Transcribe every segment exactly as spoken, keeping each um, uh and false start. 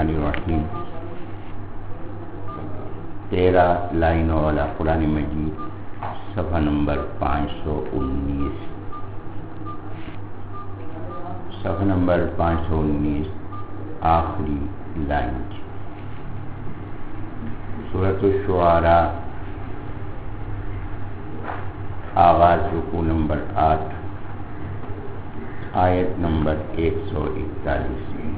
الرحمن الرحیم تیرہ لائنوں والا قرآن مجید صفحہ نمبر پانچ سو انیس صفحہ نمبر پانچ سو انیس آخری لائن سورۃ الشعراء آغاز رکوع نمبر آٹھ آیت نمبر ایک سو اکتالیس میں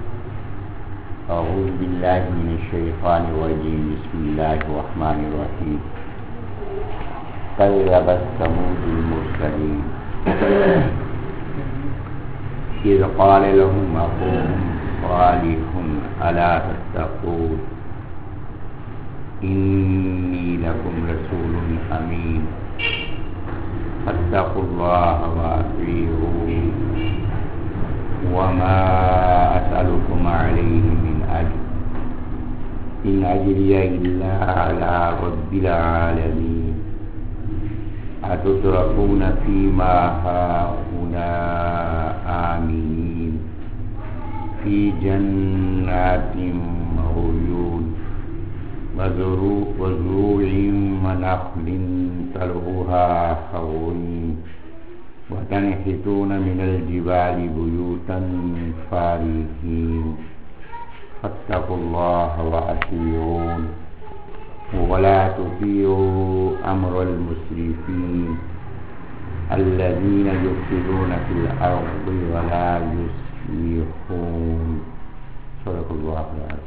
اعوذ باللہ من الشیطان الرجیم بسم اللہ الرحمن الرحیم کذبت ثمود المرسلین اذ قال لهم اخوهم صالح الا تتقون انی لکم رسول امین فاتقوا اللہ واطیعون وما اسألكم علیہ من اجر ان اجری الا علی رب العالمین اتتركون فیما ہاہنا آمنین فی جنات وعیون وزروع ونخل طلعها حضیم وتنحتون من الجبال بيوتا فارهين فاتقوا الله وأطيعون ولا تطيعوا أمر المسرفين الذين يفسدون في الأرض ولا يصلحون صدق الله العظيم.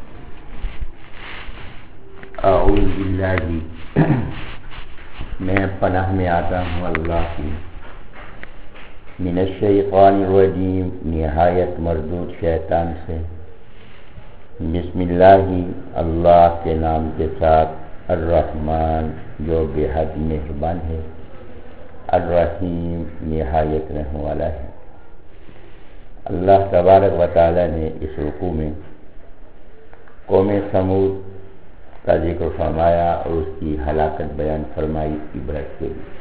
اعوذ باللہ میں پناہ میں آتا ہوں اللہ کی من الشیطان الرجیم نہایت مردود شیطان سے. بسم اللہ اللہ کے نام کے ساتھ الرحمن جو بے حد مہربان ہے الرحیم نہایت رحم والا ہے. اللہ تبارک و تعالی نے اس رکوع میں قوم ثمود کا ذکر فرمایا اور اس کی ہلاکت بیان فرمائی عبرت کے لیے.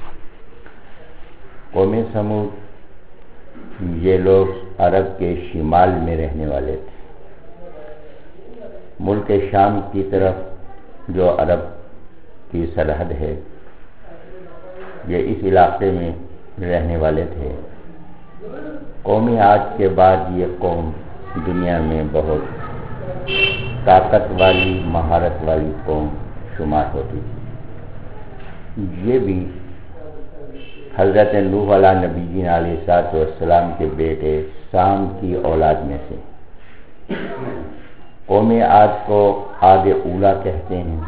قوم ثمود یہ لوگ عرب کے شمال میں رہنے والے تھے. ملک شام کی طرف جو عرب کی سرحد ہے یہ اس علاقے میں رہنے والے تھے. قوم عاد کے بعد یہ قوم دنیا میں بہت طاقت والی مہارت والی قوم شمار ہوتی تھی. یہ بھی حضرت نوح علیہ نبی علیہ الصلوۃ والسلام کے بیٹے سام کی اولاد میں سے. قوم عاد کو عاد اولا کہتے ہیں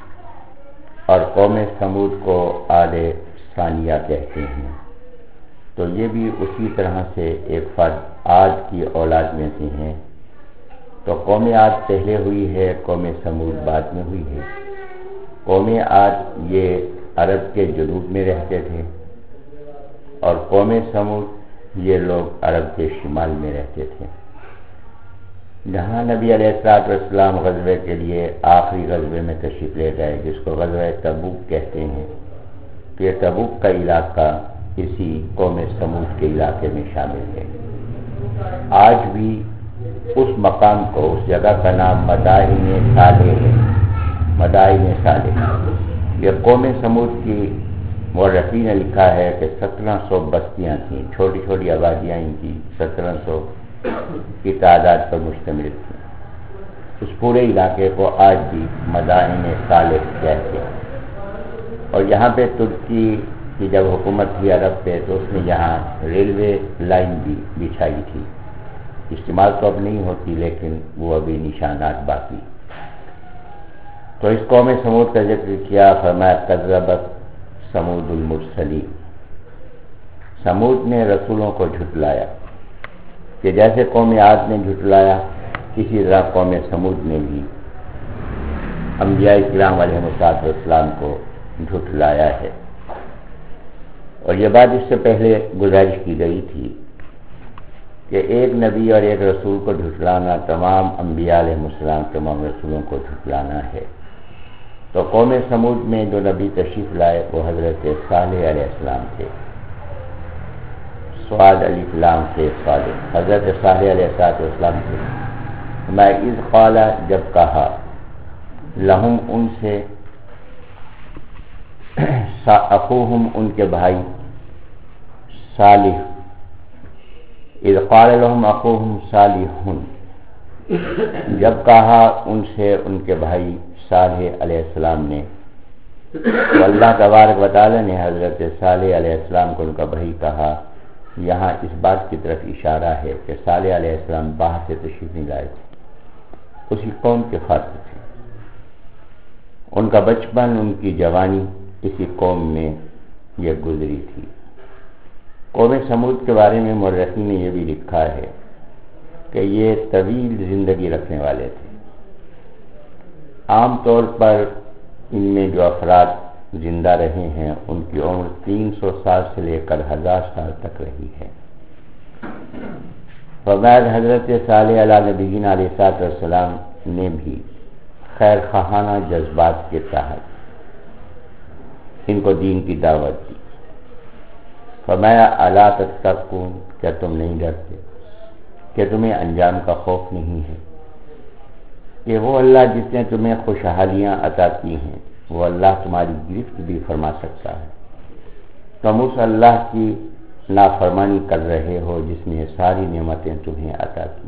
اور قوم ثمود کو عاد ثانیہ کہتے ہیں. تو یہ بھی اسی طرح سے ایک فرد عاد کی اولاد میں سے ہیں. تو قوم عاد پہلے ہوئی ہے، قوم ثمود بعد میں ہوئی ہے. قوم عاد یہ عرب کے جنوب میں رہتے تھے اور قوم ثمود یہ لوگ عرب کے شمال میں رہتے تھے. جہاں نبی علیہ الصلوۃ والسلام غزوے کے لیے آخری غزوے میں تشریف لے گئے جس کو غزوہ تبوک کہتے ہیں، کہ یہ تبوک کا علاقہ اسی قوم ثمود کے علاقے میں شامل ہے. آج بھی اس مقام کو، اس جگہ کا نام مدائن صالح ہے. مدائن صالح یہ قوم ثمود کی مورخین نے لکھا ہے کہ سترہ سو بستیاں تھیں، چھوٹی چھوٹی آبادیاں ان کی سترہ سو کی تعداد پر مشتمل تھیں. اس پورے علاقے کو آج بھی مدائن صالح کہتے ہیں. اور یہاں پہ ترکی کی جب حکومت تھی عرب پہ تو اس نے یہاں ریلوے لائن بھی بچھائی تھی. استعمال تو اب نہیں ہوتی لیکن وہ ابھی نشانات باقی. تو اس قوم ثمود کا ذکر کیا، فرمایا کذبت ثمود المرسلین. ثمود نے رسولوں کو جھٹلایا کہ جیسے قوم عاد نے جھٹلایا اسی طرح قوم ثمود نے بھی انبیاء کرام علیہ السلام کو جھٹلایا ہے. اور یہ بات اس سے پہلے گزارش کی گئی تھی کہ ایک نبی اور ایک رسول کو جھٹلانا تمام انبیاء علیہ السلام تمام رسولوں کو جھٹلانا ہے. تو قوم ثمود میں جو نبی تشریف لائے وہ حضرت صالح علیہ السلام تھے. سواد علیہ السلام سے صالح حضرت صالح علیہ السلام تھے. میں اذ قال جب کہا لہم ان سے اخوہم ان کے بھائی صالح اذ قال لہم اخوہم صالح جب کہا ان سے ان کے بھائی صالح علیہ السلام نے، تو اللہ تبارک و تعالی نے حضرت صالح علیہ السلام کو ان کا بھائی کہا۔ یہاں اس بات کی طرف اشارہ ہے کہ صالح علیہ السلام باہر سے تشریف نہیں لائے تھے، اسی قوم کے فاتح تھے، ان کا بچپن ان کی جوانی اسی قوم میں یہ گزری تھی۔ قوم سمود کے بارے میں مورخین نے یہ بھی لکھا ہے کہ یہ طویل زندگی رکھنے والے تھے۔ عام طور پر ان میں جو افراد زندہ رہے ہیں ان کی عمر تین سو سال سے لے کر ہزار سال تک رہی ہے۔ فرمایا حضرت صالح علیہ نبینا علیہ الصلوۃ والسلام نے بھی خیر خواہانہ جذبات کے تحت ان کو دین کی دعوت دی۔ فرمایا الا تتقون، کیا تم نہیں ڈرتے، کہ تمہیں انجام کا خوف نہیں ہے کہ وہ اللہ جس نے تمہیں خوشحالیاں عطا کی ہیں وہ اللہ تمہاری گرفت بھی فرما سکتا ہے۔ تم اس اللہ کی نافرمانی کر رہے ہو جس نے ساری نعمتیں تمہیں عطا کی۔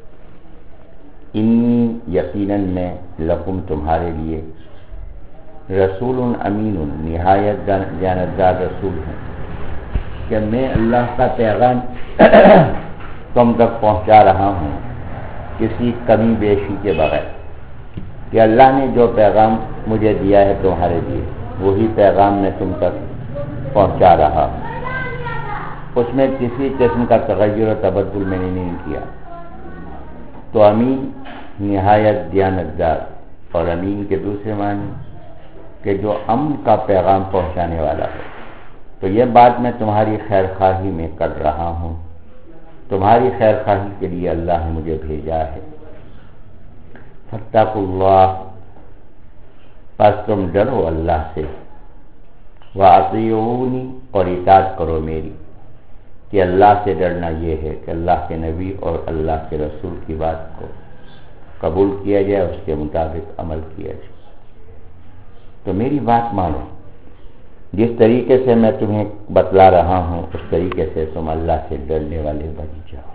انی یقیناً میں لکم تمہارے لیے رسول امین نہایت جانبدار رسول ہوں کہ میں اللہ کا پیغام تم تک پہنچا رہا ہوں کسی کمی بیشی کے بغیر، کہ اللہ نے جو پیغام مجھے دیا ہے تمہارے لیے وہی پیغام میں تم تک پہنچا رہا ہوں، اس میں کسی قسم کا تغیر و تبدل میں نے نہیں کیا۔ تو امین نہایت دیانتدار، اور امین کے دوسرے معنی کہ جو امن کا پیغام پہنچانے والا ہو۔ تو یہ بات میں تمہاری خیر خواہی میں کر رہا ہوں، تمہاری خیر خواہی کے لیے اللہ نے مجھے بھیجا ہے۔ فاتقوا اللہ، پس تم ڈرو اللہ سے، واطیعونی، اور اطاعت کرو میری۔ کہ اللہ سے ڈرنا یہ ہے کہ اللہ کے نبی اور اللہ کے رسول کی بات کو قبول کیا جائے، اس کے مطابق عمل کیا جائے۔ تو میری بات مانو، جس طریقے سے میں تمہیں بتلا رہا ہوں اس طریقے سے تم اللہ سے ڈرنے والے بن جاؤ۔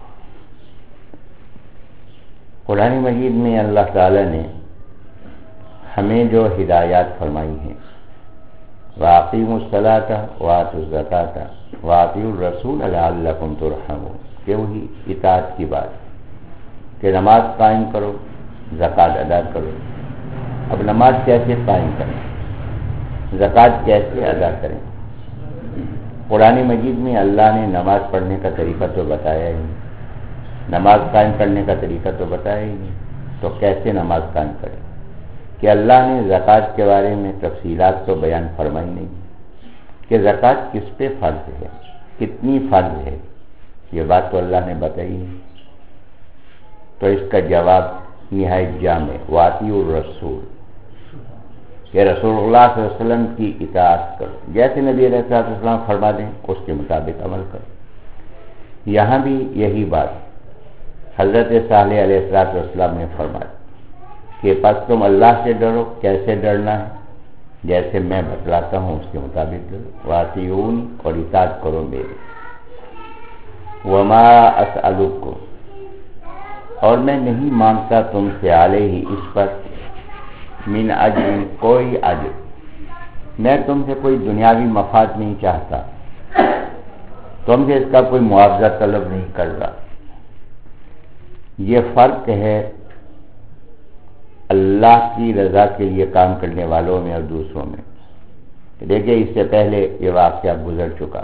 قرآن مجید میں اللہ تعالی نے ہمیں جو ہدایات فرمائی ہیں، وَأَقِیمُوا الصَّلَاةَ وَآتُوا الزَّکَاةَ وَأَطِیعُوا الرَّسُولَ لَعَلَّکُمْ تُرْحَمُونَ، کہ وہی اطاعت کی بات کہ نماز قائم کرو، زکوٰۃ ادا کرو۔ اب نماز کیسے قائم کریں، زکوٰۃ کیسے ادا کریں؟ قرآن مجید میں اللہ نے نماز پڑھنے کا طریقہ تو بتایا ہی نہیں، نماز قائم کرنے کا طریقہ تو بتایا ہی نہیں، تو کیسے نماز قائم کریں؟ کہ اللہ نے زکوٰۃ کے بارے میں تفصیلات تو بیان فرمائی نہیں کہ زکوٰۃ کس پہ فرض ہے، کتنی فرض ہے، یہ بات تو اللہ نے بتائی نہیں۔ تو اس کا جواب نہایت جامع، واطیعوا الرسول، کہ رسول اللہ صلی اللہ علیہ وسلم کی اطاعت کرو، جیسے نبی علیہ الصلوۃ والسلام فرما دیں اس کے مطابق عمل کرو۔ یہاں بھی یہی بات حضرت صالح علیہ الصلوۃ والسلام نے فرمایا کہ پس تم اللہ سے ڈرو، کیسے ڈرنا ہے؟ جیسے میں بتلاتا ہوں اس کے مطابق ڈرو، واطیعونی، اور اطاعت کرو میری۔ وما اسألکم، اور میں نہیں مانگتا تم سے علیہ، اس پر، من اجر، کوئی اجر، میں تم سے کوئی دنیاوی مفاد نہیں چاہتا، تم سے اس کا کوئی معاوضہ طلب نہیں کر رہا۔ یہ فرق ہے اللہ کی رضا کے لیے کام کرنے والوں میں اور دوسروں میں۔ دیکھیں اس سے پہلے یہ واقعہ گزر چکا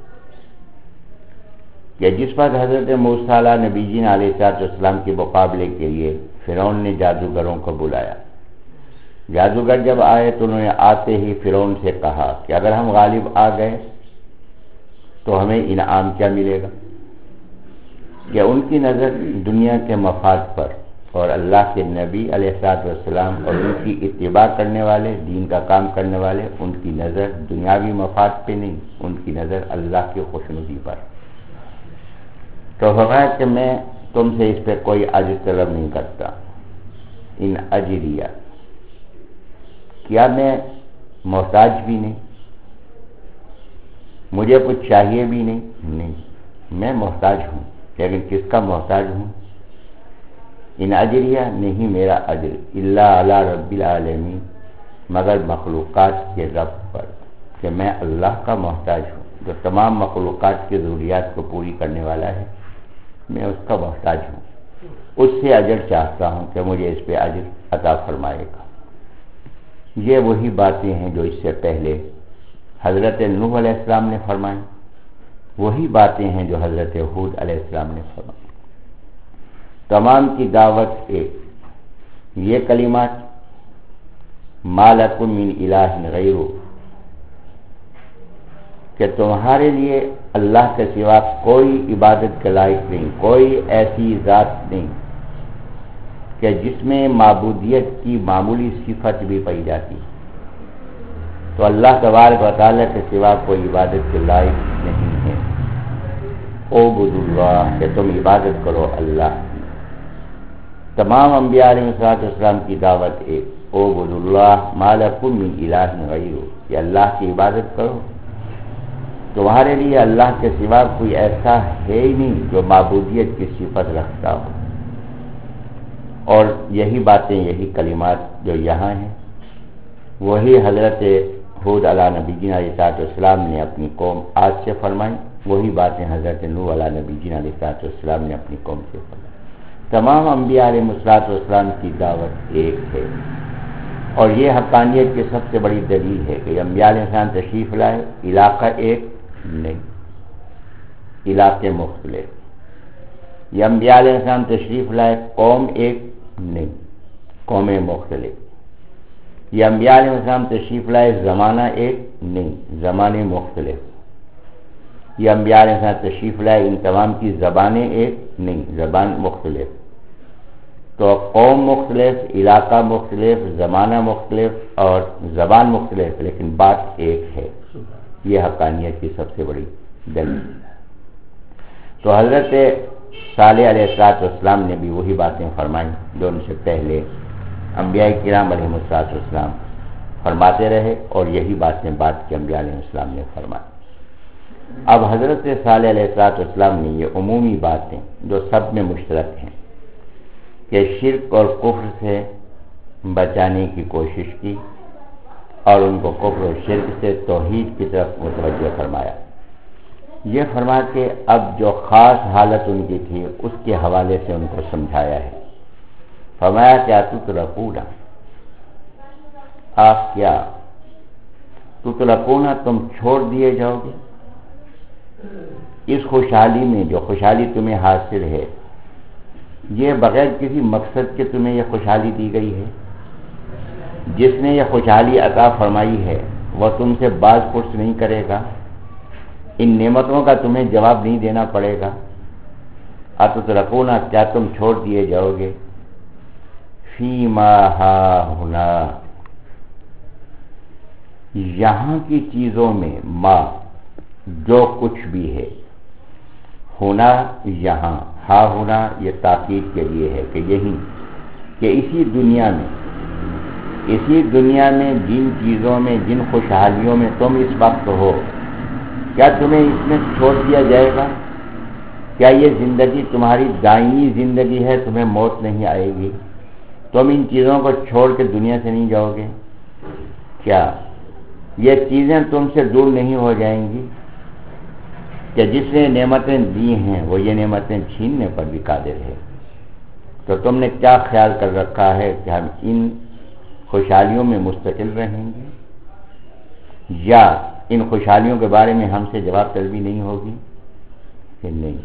کہ جس پر حضرت موسیٰ علیہ نبی جی علیہ السلام کے مقابلے کے لیے فرعون نے جادوگروں کو بلایا۔ جادوگر جب آئے تو انہوں نے آتے ہی فرعون سے کہا کہ اگر ہم غالب آ گئے تو ہمیں انعام کیا ملے گا؟ کہ ان کی نظر دنیا کے مفاد پر، اور اللہ کے نبی علیہ السلام اور ان کی اتباع کرنے والے، دین کا کام کرنے والے، ان کی نظر دنیاوی مفاد پہ نہیں، ان کی نظر اللہ کی خوشنودی پر۔ تو فرمایا کہ میں تم سے اس پہ کوئی اجر طلب نہیں کرتا. ان اجریہ، کیا میں محتاج بھی نہیں، مجھے کچھ چاہیے بھی نہیں؟ نہیں، میں محتاج ہوں، لیکن کس کا محتاج ہوں؟ ان اجریہ، نہیں میرا اجر، الا علی رب العالمین، مگر مخلوقات کے رب پر، کہ میں اللہ کا محتاج ہوں جو تمام مخلوقات کی ضروریات کو پوری کرنے والا ہے. میں اس کا محتاج ہوں، اس سے اجر چاہتا ہوں کہ مجھے اس پہ اجر عطا فرمائے گا. یہ وہی باتیں ہیں جو اس سے پہلے حضرت نوح علیہ السلام نے فرمائیں، وہی باتیں ہیں جو حضرت ہود علیہ السلام نے فرمائیں. تمام کی دعوت ایک، یہ کلمات ما لکم من الہ غیرہ، کہ تمہارے لیے اللہ کے سوا کوئی عبادت کے لائق نہیں، کوئی ایسی ذات نہیں کہ جس میں معبودیت کی معمولی صفت بھی پائی جاتی. تو اللہ تبارک و تعالیٰ کے سوا کوئی عبادت کے لائق نہیں ہے. اعبدوا اللہ، کہ تم عبادت کرو اللہ کی. تمام انبیاء علیہ السلام کی دعوت ایک، اعبدوا اللہ ما لکم من الہ غیرہ، کہ اللہ کی عبادت کرو، تمہارے لیے اللہ کے سوا کوئی ایسا ہے ہی نہیں جو معبودیت کی صفت رکھتا ہو. اور یہی باتیں، یہی کلمات جو یہاں ہیں، وہی حضرت ہود علیہ نبی جی علیہ السلام نے اپنی قوم آج سے فرمائی، وہی باتیں حضرت نوح علیہ نبی جی علیہ السلام نے اپنی قوم سے فرمائی. تمام انبیاء علیہ السلام کی دعوت ایک ہے، اور یہ حقانیت کی سب سے بڑی دلیل ہے کہ انبیاء علیہ السلام تشریف لائے، علاقہ ایک نہیں، علاقے مختلف. یہ انبیاء علیہ السلام تشریف لائے، قوم ایک نہیں، قومیں مختلف. یہ انبیاء علیہ السلام تشریف لائے، زمانہ ایک نہیں، زمانے مختلف. یہ انبیاء علیہ السلام تشریف لائے، ان تمام کی زبانیں ایک نہیں، زبان مختلف. تو قوم مختلف، علاقہ مختلف، زمانہ مختلف اور زبان مختلف، لیکن بات ایک ہے. یہ حقانیت کی سب سے بڑی دلیل. تو حضرت صالح علیہ السلام نے بھی وہی باتیں فرمائیں جو ان سے پہلے انبیاء کرام علیہ السلام فرماتے رہے، اور یہی باتیں بعد کے انبیاء علیہ السلام نے فرمائی. اب حضرت صالح علیہ السلام نے یہ عمومی باتیں جو سب میں مشترک ہیں کہ شرک اور کفر سے بچانے کی کوشش کی، اور ان کو کفر و شرک سے توحید کی طرف متوجہ فرمایا. یہ فرما کے اب جو خاص حالت ان کی تھی اس کے حوالے سے ان کو سمجھایا ہے. فرمایا کیا تترکون، آپ کیا تترکون، تم چھوڑ دیے جاؤ گے اس خوشحالی میں جو خوشحالی تمہیں حاصل ہے. یہ بغیر کسی مقصد کے تمہیں یہ خوشحالی دی گئی ہے. جس نے یہ خوشحالی عطا فرمائی ہے وہ تم سے باز پرس نہیں کرے گا، ان نعمتوں کا تمہیں جواب نہیں دینا پڑے گا. اتترکون، کیا تم چھوڑ دیے جاؤ گے فیما ہاہنا، یہاں کی چیزوں میں، ما جو کچھ بھی ہے، ہونا یہاں، ہا ہونا یہ تاکید کے لیے ہے کہ یہی، کہ اسی دنیا میں، اسی دنیا میں جن چیزوں میں، جن خوشحالیوں میں تم اس وقت ہو، کیا تمہیں اس میں چھوڑ دیا جائے گا؟ کیا یہ زندگی تمہاری دائمی زندگی ہے، تمہیں موت نہیں آئے گی؟ تم ان چیزوں کو چھوڑ کے دنیا سے نہیں جاؤ گے؟ کیا یہ چیزیں تم سے دور نہیں ہو جائیں گی؟ کہ جس نے نعمتیں دی ہیں وہ یہ نعمتیں چھیننے پر بھی قادر ہے. تو تم نے کیا خیال کر رکھا ہے کہ ہم ان خوشحالیوں میں مستقل رہیں گے، یا ان خوشحالیوں کے بارے میں ہم سے جواب طلبی نہیں ہوگی؟ کہ نہیں،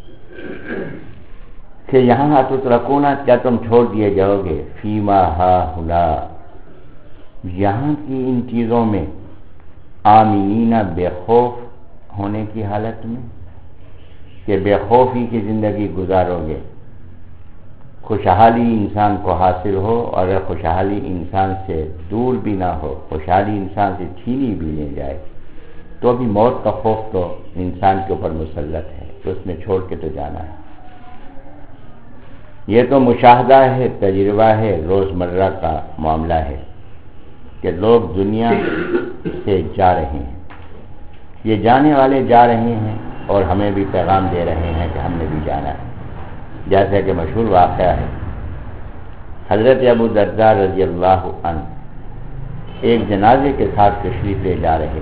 کہ یہاں تترکون، کیا تم چھوڑ دیے جاؤ گے فیما ہاہنا، یہاں کی ان چیزوں میں، آمینین، بے خوف ہونے کی حالت میں، کہ بے خوفی کی زندگی گزارو گے. خوشحالی انسان کو حاصل ہو، اور اگر خوشحالی انسان سے دور بھی نہ ہو، خوشحالی انسان سے چھینی بھی نہیں جائے، تو بھی موت کا خوف تو انسان کے اوپر مسلط ہے، تو اس میں چھوڑ کے تو جانا ہے. یہ تو مشاہدہ ہے، تجربہ ہے، روزمرہ کا معاملہ ہے کہ لوگ دنیا سے جا رہے ہیں، یہ جانے والے جا رہے ہیں اور ہمیں بھی پیغام دے رہے ہیں کہ ہم نے بھی جانا ہے۔ جیسا کہ مشہور واقعہ ہے، حضرت ابو درداء رضی اللہ عنہ ایک جنازے کے ساتھ تشریف لے جا رہے،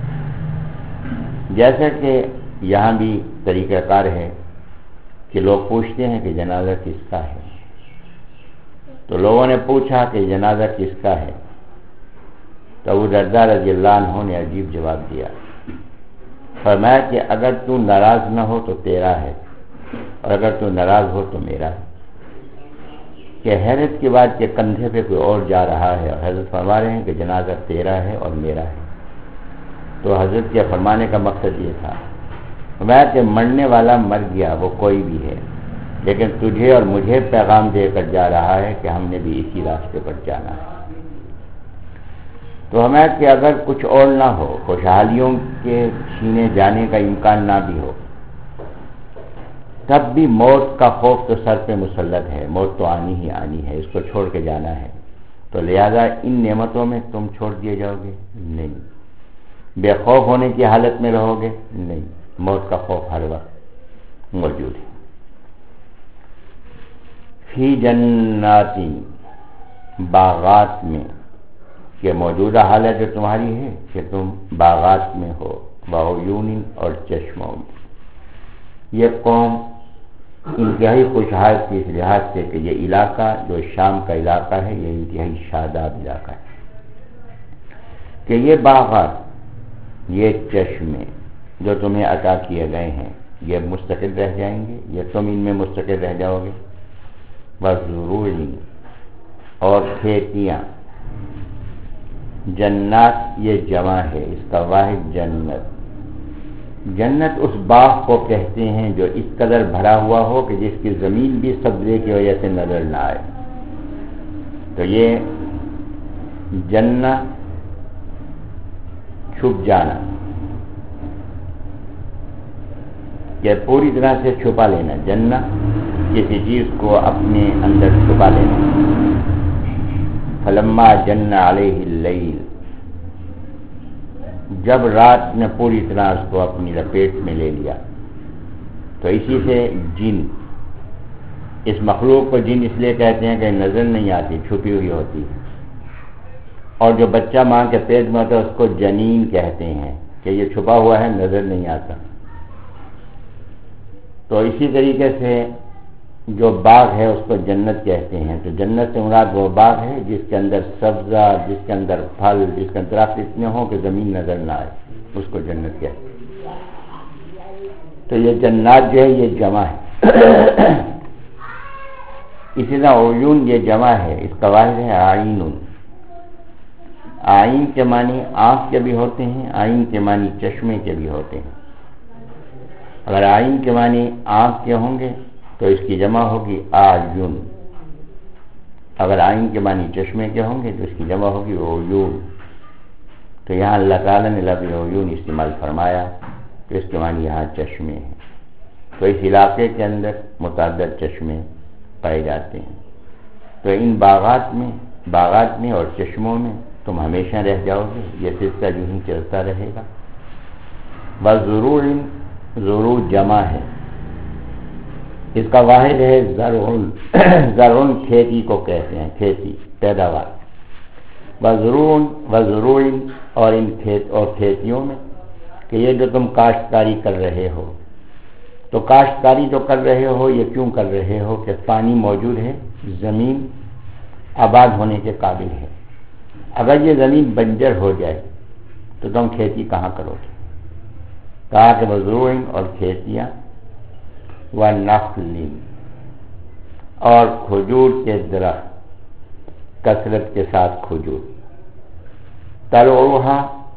جیسا کہ یہاں بھی طریقہ کار ہے کہ لوگ پوچھتے ہیں کہ جنازہ کس کا ہے، تو لوگوں نے پوچھا کہ جنازہ کس کا ہے، تو ابو درداء رضی اللہ عنہ نے عجیب جواب دیا، فرمایا کہ اگر تو ناراض نہ ہو تو تیرا ہے، اور اگر تو ناراض ہو تو میرا ہے۔ کہ حیرت کی بات کہ کندھے پہ کوئی اور جا رہا ہے اور حضرت فرما رہے ہیں کہ جنازہ تیرا ہے اور میرا ہے۔ تو حضرت کے فرمانے کا مقصد یہ تھا، فرمایا کہ مرنے والا مر گیا، وہ کوئی بھی ہے، لیکن تجھے اور مجھے پیغام دے کر جا رہا ہے کہ ہم نے بھی اسی راستے پر جانا ہے۔ تو ہمیں کہ اگر کچھ اور نہ ہو، خوشحالیوں کے چھینے جانے کا امکان نہ بھی ہو، تب بھی موت کا خوف تو سر پہ مسلط ہے، موت تو آنی ہی آنی ہے، اس کو چھوڑ کے جانا ہے، تو لہذا ان نعمتوں میں تم چھوڑ دیے جاؤ گے؟ نہیں۔ بے خوف ہونے کی حالت میں رہو گے؟ نہیں، موت کا خوف ہر وقت موجود ہے۔ فی جناتی، باغات میں، کہ موجودہ حالت جو تمہاری ہے کہ تم باغات میں ہو، وعیون، اور چشموں میں۔ یہ قوم انتہائی خوشحال کی اس لحاظ سے کہ یہ علاقہ جو شام کا علاقہ ہے یہ انتہائی شاداب علاقہ ہے، کہ یہ باغات، یہ چشمے جو تمہیں عطا کیے گئے ہیں یہ مستقل رہ جائیں گے، یہ تم ان میں مستقل رہ جاؤ گے۔ وزروع، اور کھیتیاں، جنات یہ جمع ہے، اس کا واحد جنت۔ جنت اس باغ کو کہتے ہیں جو اس قدر بھرا ہوا ہو کہ جس کی زمین بھی سبزے کی وجہ سے نظر نہ آئے۔ تو یہ جنت، چھپ جانا، یہ پوری طرح سے چھپا لینا، جنت کسی چیز کو اپنے اندر چھپا لینا۔ فلما جن علیہ اللیل، جب رات نے پوری طرح اس کو اپنی لپیٹ میں لے لیا، تو اسی سے جن، اس مخلوق کو جن اس لیے کہتے ہیں کہ نظر نہیں آتی، چھپی ہوئی ہوتی ہے، اور جو بچہ ماں کے پیٹ میں ہوتا ہے اس کو جنین کہتے ہیں کہ یہ چھپا ہوا ہے، نظر نہیں آتا۔ تو اسی طریقے سے جو باغ ہے اس کو جنت کہتے ہیں۔ تو جنت سے مراد وہ باغ ہے جس کے اندر سبزہ، جس کے اندر پھل، جس کے اندر درخت اتنے ہوں کہ زمین نظر نہ آئے، اس کو جنت کہتے ہیں۔ تو یہ جنات جو ہے یہ جمع ہے۔ اسی طرح عیون یہ جمع ہے، اس کا واحد ہے عین۔ عین کے معنی آنکھ کے بھی ہوتے ہیں، عین کے معنی چشمے کے بھی ہوتے ہیں۔ اگر عین کے معنی آنکھ کے ہوں گے تو اس کی جمع ہوگی اعین، اگر عین کے معنی چشمے کے ہوں گے تو اس کی جمع ہوگی عیون۔ تو یہاں اللہ تعالیٰ نے لفظ عیون استعمال فرمایا تو اس کے معنی یہاں چشمے ہیں۔ تو اس علاقے کے اندر متعدد چشمے پائے جاتے ہیں۔ تو ان باغات میں باغات میں اور چشموں میں تم ہمیشہ رہ جاؤ گے، یہ سلسلہ یوں ہی چلتا رہے گا۔ وزروع، زروع جمع ہے، اس کا واحد ہے زرعن۔ زرعن کھیتی کو کہتے ہیں، کھیتی، پیداوار۔ وزروع، وزروع، اور ان کھیت اور کھیتیوں میں، کہ یہ جو تم کاشتکاری کر رہے ہو، تو کاشتکاری جو کر رہے ہو یہ کیوں کر رہے ہو کہ پانی موجود ہے، زمین آباد ہونے کے قابل ہے۔ اگر یہ زمین بنجر ہو جائے تو تم کھیتی کہاں کرو گے؟ کہا کہ وزروع، اور کھیتیاں، ونخل، اور کھجور کے درخت، کثرت کے ساتھ کھجور، طلعھا،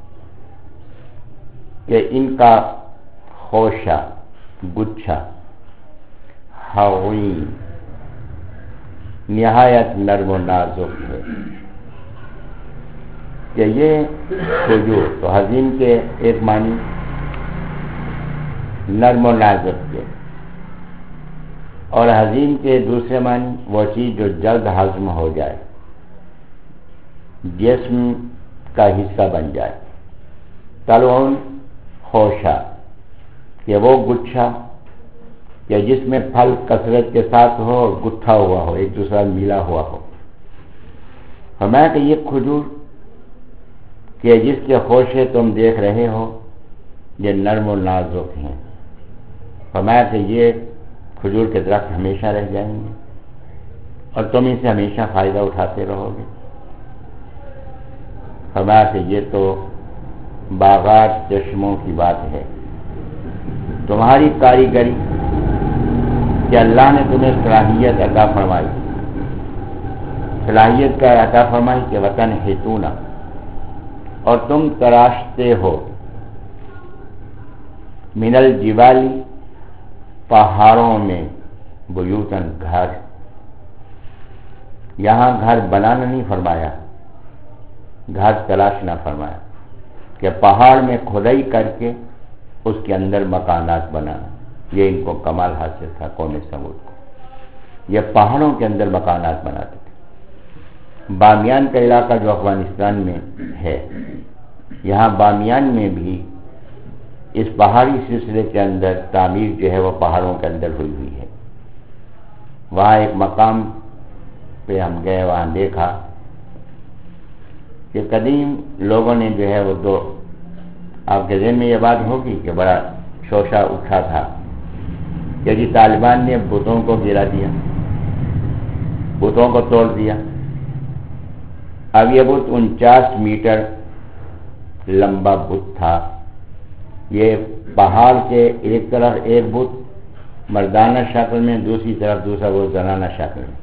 کہ ان کا خوشہ، گچھا، حضیم، نہایت نرم و نازک ہے۔ کہ یہ کھجور، تو حضیم کے ایک معنی، نرم و نازک کے، اور حزین کے دوسرے معنی وہ چیز جو جلد ہضم ہو جائے، جسم کا حصہ بن جائے۔ طلعن خوشہ، کہ وہ گچھا کہ جس میں پھل کثرت کے ساتھ ہو اور گتھا ہوا ہو، ایک دوسرا ملا ہوا ہو۔ فرمایا کہ یہ کھجور کہ جس کے خوشے تم دیکھ رہے ہو یہ نرم و نازک ہیں۔ فرمایا کہ یہ کھجور کے درخت ہمیشہ رہ جائیں گے اور تم ان سے ہمیشہ فائدہ اٹھاتے رہو گے۔ فرمایا کہ یہ تو باغات چشموں کی بات ہے، تمہاری کاریگری کہ اللہ نے تمہیں صلاحیت عطا فرمائی، صلاحیت کا عطا فرمائی کہ وطن حیتونا، اور تم تراشتے ہو من الجبالی پہاڑوں میں بیوتن گھر۔ یہاں گھر بنانا نہیں فرمایا، گھر تلاشنا فرمایا کہ پہاڑ میں کھدائی کر کے اس کے اندر مکانات بنانا۔ یہ ان کو کمال حاصل تھا قوم سمود کو، یہ پہاڑوں کے اندر مکانات بناتے تھے۔ بامیان کا علاقہ جو افغانستان میں ہے، یہاں بامیان میں بھی اس پہاڑی سلسلے کے اندر تعمیر جو ہے وہ پہاڑوں کے اندر ہوئی ہوئی ہے۔ وہاں ایک مقام پہ ہم گئے، وہاں دیکھا کہ قدیم لوگوں نے جو ہے وہ دو، آپ کے ذہن میں یہ بات ہوگی کہ بڑا شوشہ اٹھا تھا کہ جی طالبان نے بتوں کو گرا دیا، بتوں کو توڑ دیا۔ اب یہ بت انچاس میٹر لمبا بت تھا۔ یہ پہاڑ کے ایک طرف ایک بت مردانہ شکل میں، دوسری طرف دوسرا وہ زنانہ شکل میں۔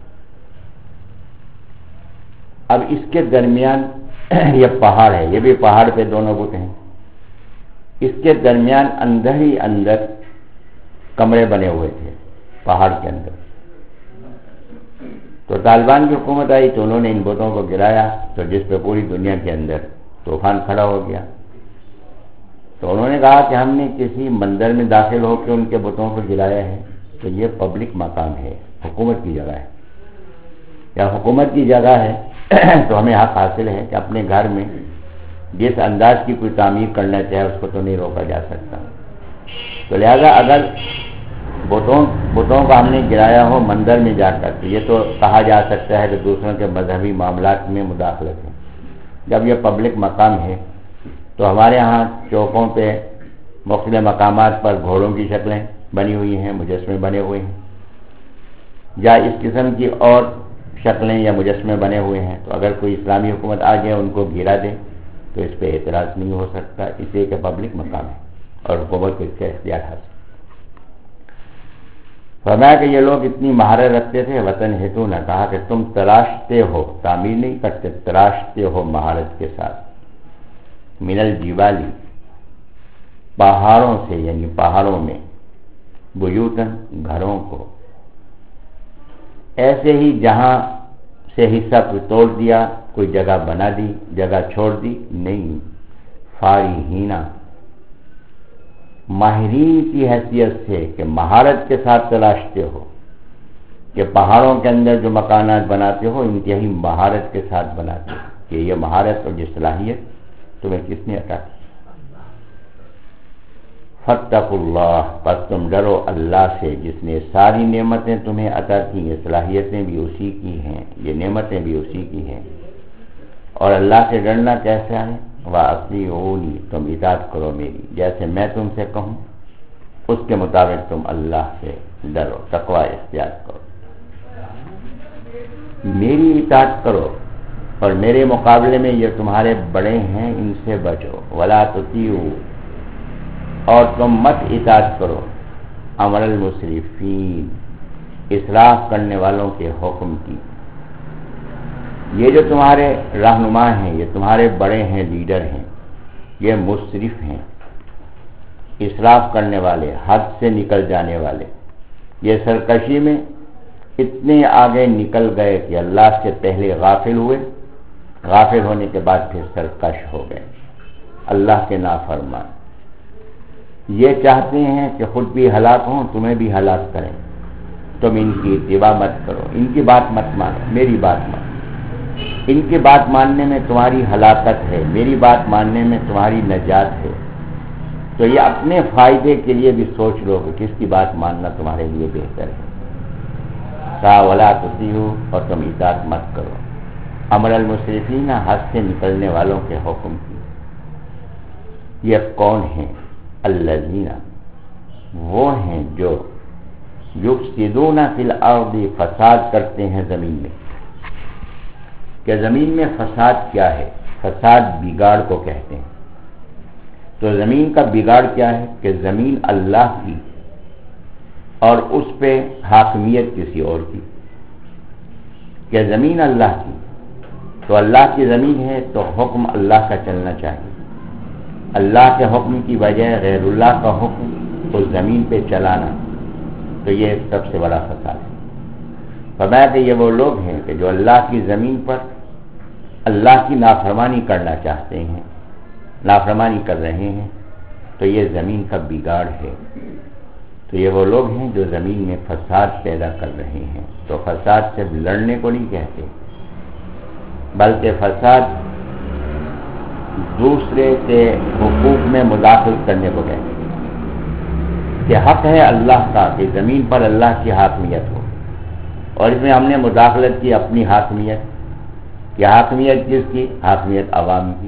اب اس کے درمیان یہ پہاڑ ہے، یہ بھی پہاڑ پہ دونوں بت ہیں، اس کے درمیان اندر ہی اندر کمرے بنے ہوئے تھے پہاڑ کے اندر۔ تو طالبان کی حکومت آئی تو انہوں نے ان بتوں کو گرایا، تو جس پہ پوری دنیا کے اندر طوفان کھڑا ہو گیا۔ تو انہوں نے کہا کہ ہم نے کسی مندر میں داخل ہو کے ان کے بتوں کو گرایا ہے، تو یہ پبلک مقام ہے، حکومت کی جگہ ہے، یا حکومت کی جگہ ہے تو ہمیں حق حاصل ہے کہ اپنے گھر میں جس انداز کی کوئی تعمیر کرنا چاہے اس کو تو نہیں روکا جا سکتا۔ تو لہذا اگر بتوں بتوں کو ہم نے گرایا ہو مندر میں جا کر، تو یہ تو کہا جا سکتا ہے کہ دوسروں کے مذہبی معاملات میں مداخلت ہے۔ جب یہ پبلک مقام ہے تو ہمارے ہاں چوکوں پہ مختلف مقامات پر گھوڑوں کی شکلیں بنی ہوئی ہیں، مجسمے بنے ہوئے ہیں، یا اس قسم کی اور شکلیں یا مجسمے بنے ہوئے ہیں، تو اگر کوئی اسلامی حکومت آ جائے ان کو گرا دے تو اس پہ اعتراض نہیں ہو سکتا، اس لیے کہ پبلک مقام ہے اور حکومت کو اس کا اختیار حاصل۔ فرمایا کہ یہ لوگ اتنی مہارت رکھتے تھے، وطن ہیتو نہ، کہا کہ تم تراشتے ہو، تعمیر نہیں کرتے، تراشتے ہو مہارت کے ساتھ، من الجبالی پہاڑوں سے، یعنی پہاڑوں میں، بیوتن گھروں کو، ایسے ہی جہاں سے حصہ کوئی توڑ دیا، کوئی جگہ بنا دی، جگہ چھوڑ دی، نہیں، فارحینا، ماہرین کی حیثیت سے کہ مہارت کے ساتھ تلاشتے ہو، کہ پہاڑوں کے اندر جو مکانات بناتے ہو انتہائی مہارت کے ساتھ بناتے ہو، کہ یہ مہارت اور یہ صلاحیت تمہیں کس نے عطا کی؟ فاتقوا اللہ، پس تم ڈرو اللہ سے جس نے ساری نعمتیں تمہیں عطا کی، یہ صلاحیتیں بھی اسی کی ہیں، یہ نعمتیں بھی اسی کی ہیں۔ اور اللہ سے ڈرنا کیسا ہے؟ وَأَطِیعُونِی، تم اطاعت کرو میری، جیسے میں تم سے کہوں اس کے مطابق تم اللہ سے ڈرو، تقوی اختیار کرو، میری اطاعت کرو، اور میرے مقابلے میں یہ تمہارے بڑے ہیں ان سے بچو۔ وَلَا تُطِیعُوا، اور تم مت اطاعت کرو، امر المسرفین، اسراف کرنے والوں کے حکم کی۔ یہ جو تمہارے رہنما ہیں، یہ تمہارے بڑے ہیں، لیڈر ہیں، یہ مسرف ہیں، اسراف کرنے والے، حد سے نکل جانے والے، یہ سرکشی میں اتنے آگے نکل گئے کہ اللہ سے پہلے غافل ہوئے، غافل ہونے کے بعد پھر سرکش ہو گئے، اللہ کے نافرمان۔ یہ چاہتے ہیں کہ خود بھی ہلاک ہوں، تمہیں بھی ہلاک کریں، تم ان کی اتباع مت کرو، ان کی بات مت مانو، میری بات مانو۔ ان کی بات ماننے میں تمہاری ہلاکت ہے، میری بات ماننے میں تمہاری نجات ہے۔ تو یہ اپنے فائدے کے لیے بھی سوچ لو کہ کس کی بات ماننا تمہارے لیے بہتر ہے۔ سا ولا تطیعوا، اور تم اطاعت مت کرو امر المسرفین، حد سے نکلنے والوں کے حکم کی۔ یہ کون ہیں؟ الذین، وہ ہیں جو یفسدون فی الارض، فساد کرتے ہیں زمین میں۔ کہ زمین میں فساد کیا ہے؟ فساد بگاڑ کو کہتے ہیں۔ تو زمین کا بگاڑ کیا ہے؟ کہ زمین اللہ کی اور اس پہ حاکمیت کسی اور کی۔ کہ زمین اللہ کی، تو اللہ کی زمین ہے تو حکم اللہ کا چلنا چاہیے۔ اللہ کے حکم کی وجہ غیر اللہ کا حکم اس زمین پہ چلانا، تو یہ سب سے بڑا فساد ہے۔ فرمایا کہ یہ وہ لوگ ہیں کہ جو اللہ کی زمین پر اللہ کی نافرمانی کرنا چاہتے ہیں، نافرمانی کر رہے ہیں، تو یہ زمین کا بگاڑ ہے۔ تو یہ وہ لوگ ہیں جو زمین میں فساد پیدا کر رہے ہیں۔ تو فساد صرف لڑنے کو نہیں کہتے، بلکہ فساد دوسرے کے حقوق میں مداخلت کرنے کو کہتے ہیں۔ کہ حق ہے اللہ کا کہ زمین پر اللہ کی حاکمیت ہو، اور اس میں ہم نے مداخلت کی اپنی حاکمیت کہ حاکمیت کس کی؟ حاکمیت عوام کی۔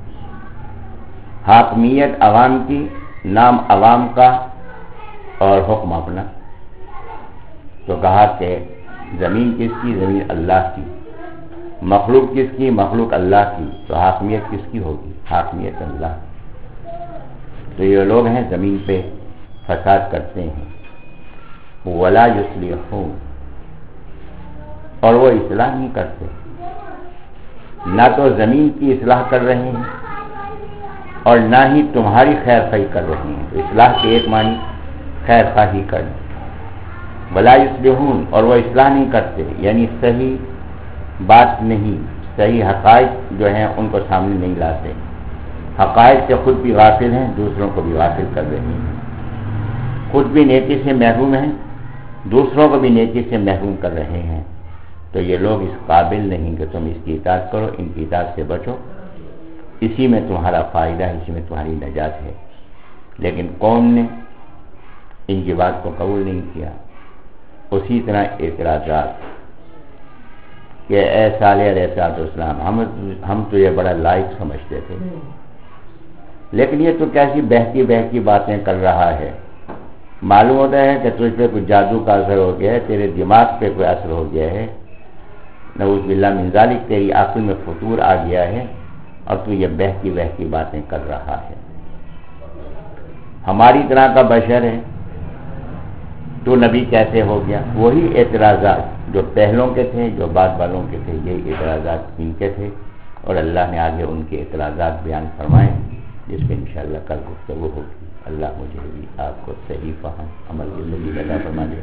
حاکمیت عوام کی، نام عوام کا اور حکم اپنا۔ تو کہا کہ زمین کس کی؟ زمین اللہ کی۔ مخلوق کس کی؟ مخلوق اللہ کی۔ تو حاکمیت کس کی ہوگی؟ حاکمیت اللہ کی۔ تو یہ لوگ ہیں زمین پہ فساد کرتے ہیں۔ ولا یصلحون، اور وہ اصلاح نہیں کرتے، نہ تو زمین کی اصلاح کر رہے ہیں اور نہ ہی تمہاری خیر خواہی کر رہے ہیں۔ تو اصلاح کے ایک معنی خیر خواہی کرنا۔ ولا یصلحون، اور وہ اصلاح نہیں کرتے، یعنی صحیح بات نہیں، صحیح حقائق جو ہیں ان کو سامنے نہیں لاتے۔ حقائق سے خود بھی غافل ہیں، دوسروں کو بھی غافل کر رہے ہیں۔ خود بھی نیکی سے محروم ہیں، دوسروں کو بھی نیکی سے محروم کر رہے ہیں۔ تو یہ لوگ اس قابل نہیں کہ تم اس کی اطاعت کرو، ان کی اطاعت سے بچو، اسی میں تمہارا فائدہ ہے، اسی میں تمہاری نجات ہے۔ لیکن قوم نے ان کی بات کو قبول نہیں کیا۔ اسی طرح اعتراضات کہ اے صالح علیہ السلام، ہم ہم تو یہ بڑا لائق سمجھتے تھے، لیکن یہ تو کیسی بہتی بہتی باتیں کر رہا ہے۔ معلوم ہوتا ہے کہ تجھ پہ کوئی جادو کا اثر ہو گیا ہے، تیرے دماغ پہ کوئی اثر ہو گیا ہے، نعوذ باللہ من ذالک، تیری عقل میں فطور آ گیا ہے اور تو یہ بہتی بہتی باتیں کر رہا ہے۔ ہماری طرح کا بشر ہے تو نبی کیسے ہو گیا؟ وہی اعتراضات جو پہلوں کے تھے، جو بعد والوں کے تھے، یہی اعتراضات ان کے تھے، اور اللہ نے آگے ان کے اعتراضات بیان فرمائے، جس پہ انشاءاللہ کل گفتگو ہوگی۔ اللہ مجھے بھی آپ کو صحیح فہم عمل کی زندگی عطا فرما دے۔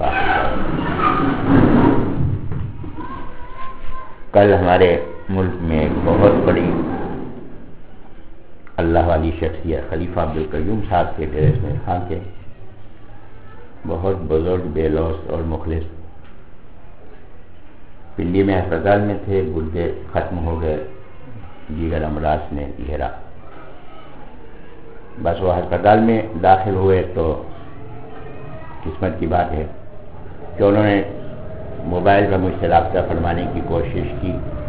کل ہمارے ملک میں ایک بہت بڑی اللہ والی شخصیت خلیفہ عبدالقیوم صاحب کے ڈیرے میں خان کے بہت بزرگ بے لوث اور مخلص پنڈی میں ہسپتال میں تھے، گردے ختم ہو گئے، دیگر امراض نے گھیرا۔ بس وہ ہسپتال میں داخل ہوئے تو قسمت کی بات ہے کہ انہوں نے موبائل پر مجھ سے رابطہ فرمانے کی کوشش کی،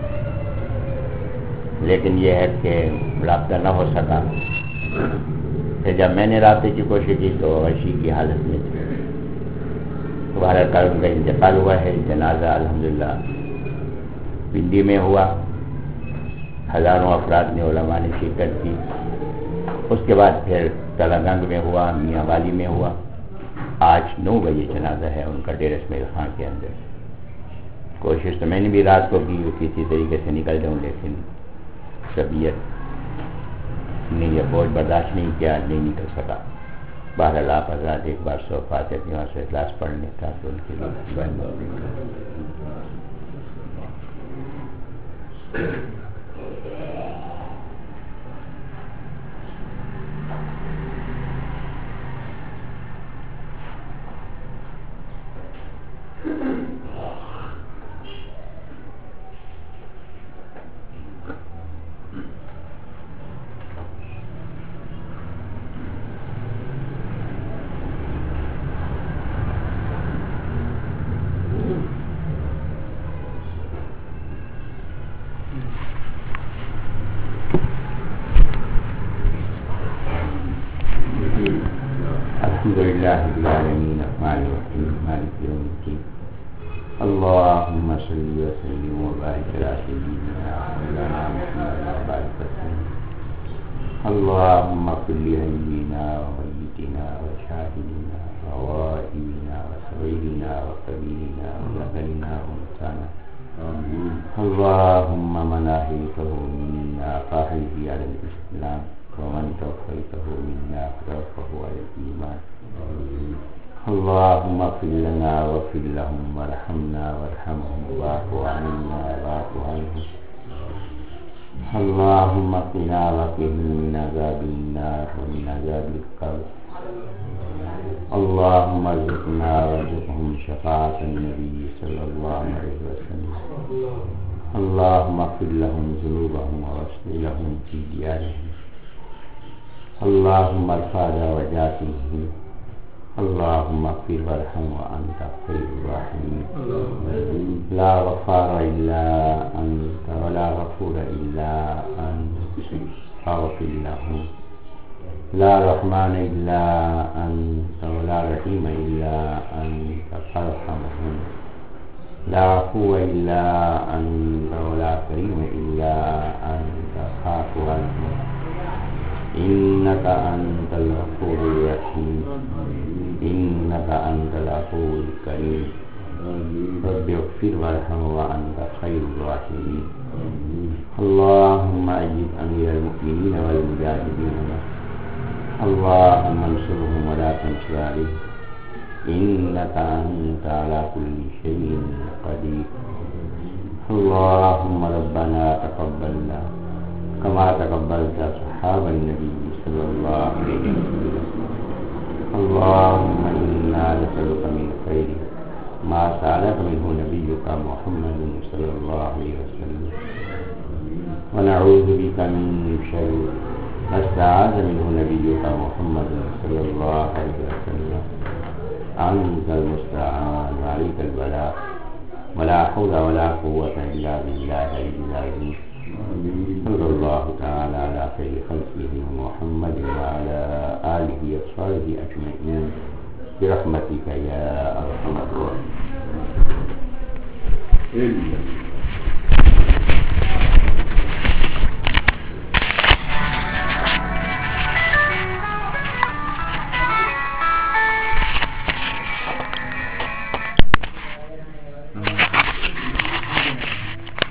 لیکن یہ ہے کہ رابطہ نہ ہو سکا۔ پھر جب میں نے رابطے کی کوشش کی تو غشی کی حالت میں تھے۔ دوبارہ کل ان کا انتقال ہوا ہے، جنازہ الحمدللہ پنڈی میں ہوا، ہزاروں افراد نے، علماء نے شرکت کی۔ اس کے بعد پھر تلنگانگ میں ہوا، میاں والی میں ہوا۔ آج نو بجے جنازہ ہے ان کا ڈیرہ اسماعیل خان کے اندر۔ کوشش تو میں نے بھی رات کو کی کسی طریقے سے نکل جاؤں، لیکن طبیعت نے یہ بوجھ برداشت نہیں کیا، نہیں نکل سکا۔ بہرحال آپ حضرات ایک بار سو فاتحہ وہاں سے اخلاص پڑھنے کا تو ان کے لیے الحمد لله رب العالمين الرحمن الرحيم مالك يوم الدين اللهم صل وسلم وبارك على سيدنا مولانا محمد وبارك وسلم اللهم اغفر لحينا وميتنا وشاهدنا وغائبنا وصغيرنا وكبيرنا وذكرنا وانثانا اللهم من احييته منا فاحيه على الاسلام ومن توفيته منا فتوفه على الايمان اللهم اغفر لنا واغفر لهم وارحمنا وارحمهم واعف عنا واعف عنهم اللهم قنا وقهم من عذاب النار ومن عذاب القبر اللهم ارزقنا وارزقهم شفاعة النبي صلى الله عليه وسلم اللهم اغفر لهم ذنوبهم واصلح لهم في ديارهم اللهم ارفع درجاتهم اللهم اغفر وارحم وانت خير الراحمين لا غفار الا انت ولا غفور الا انت فاغفر لهم لا رحمن الا انت ولا رحيم الا انت فارحمهم لا عفو الا انت ولا كريم الا انت فاعف عنهم انك انت الغفور الرحيم انك انت العفو الكريم رب اغفر وارحم وانت خير الراحمين اللهم اجب امير المؤمنين والمجاهدين اللهم انصرهم ولا تنصر عليهم انك انت على كل شيء قدير اللهم ربنا تقبلنا كما تقبلت أصحاب النبي صلى الله عليه وسلم اللهم إنا نسألك من خير ما سألك منه نبيك محمد صلى الله عليه وسلم ونعوذ بك من شر ما استعاذ منه نبيك محمد صلى الله عليه وسلم أنت المستعان وعليك البلاء ولا حول ولا قوة إلا بالله العلي صلى الله تعالى على خير خلقه محمد وعلى آله وصحبه أجمعين برحمتك يا أرحم الراحمين.